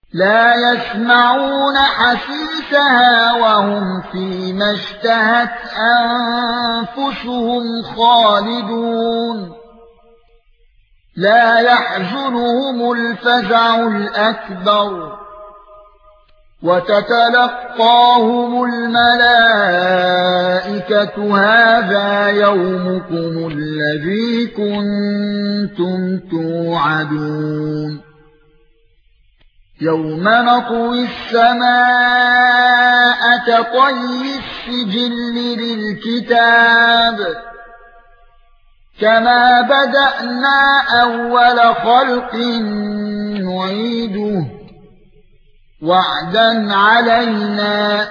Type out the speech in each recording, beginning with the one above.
لا يسمعون حسيسها وهم فيما اشتهت أنفسهم خالدون لا يحزنهم الفزع الأكبر وتتلقاهم الملائكة هذا يومكم الذي كنتم توعدون يوم نطوي السماء كطي السجل للكتاب كما بدأنا أول خلق نعيده وعدا علينا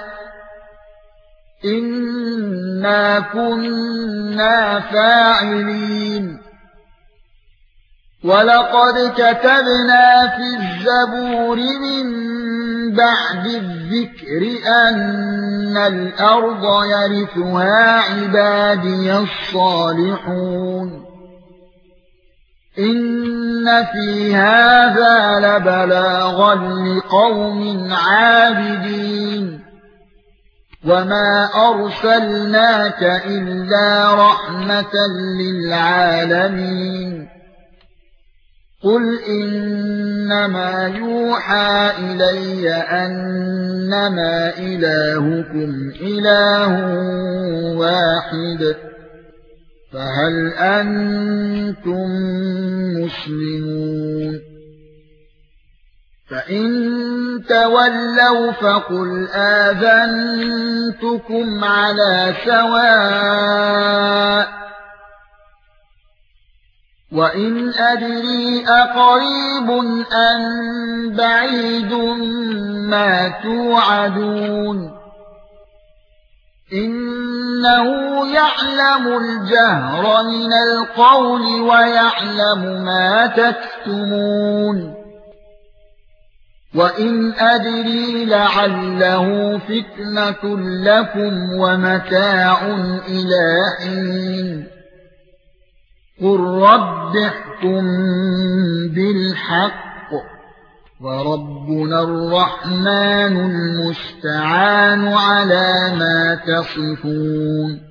إنا كنا فاعلين ولقد كتبنا في الزبور من بعد الذكر أن الأرض يرثها عبادي الصالحون إن في هذا لبلاغا لقوم عابدين وما أرسلناك إلا رحمة للعالمين قل إنما يوحى إلي أنما إلهكم إله واحد فهل أنتم مسلمون فإن تولوا فقل آذنتكم على سواء وإن أدري أقريب أم بعيد ما توعدون إنه يعلم الجهر من القول ويعلم ما تكتمون وإن أدري لعله فتنة لكم ومتاع إلى حين قل رب احكم بالحق وربنا الرحمن المستعان على ما تصفون